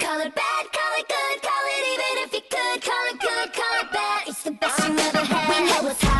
Call it bad, call it good, call it even if you could. Call it good, call it bad. It's the best you never had. We know what's hot.